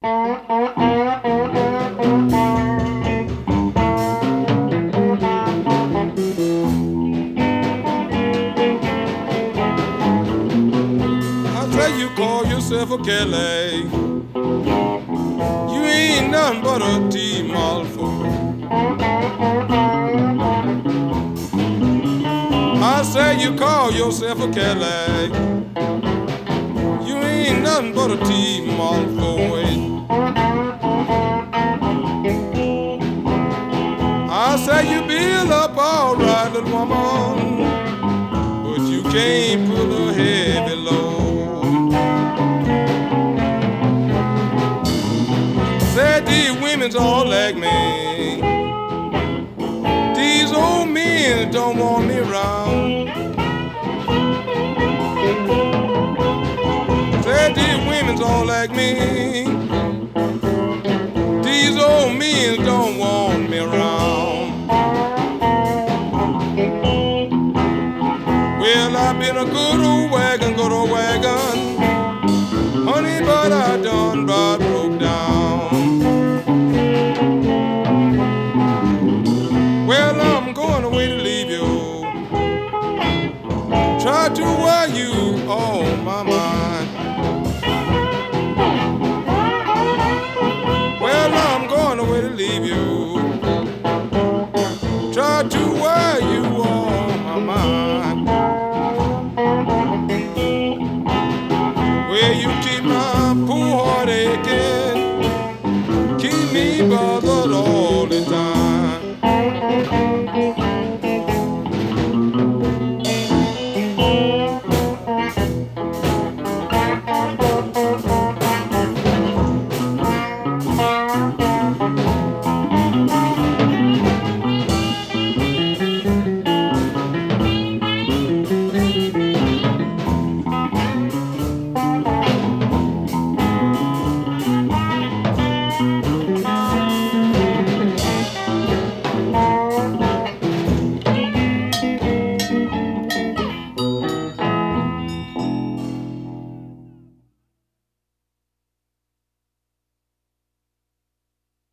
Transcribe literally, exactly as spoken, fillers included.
I say you call yourself a Kelly. You ain't nothing but a T-Mall fool. I say you call yourself a Kelly. You ain't nothing but a T-Mall fool. I say you build up all right, little woman, but you can't pull a heavy load. Say these women's all like me. These old men don't want me around. Say these women's all like me.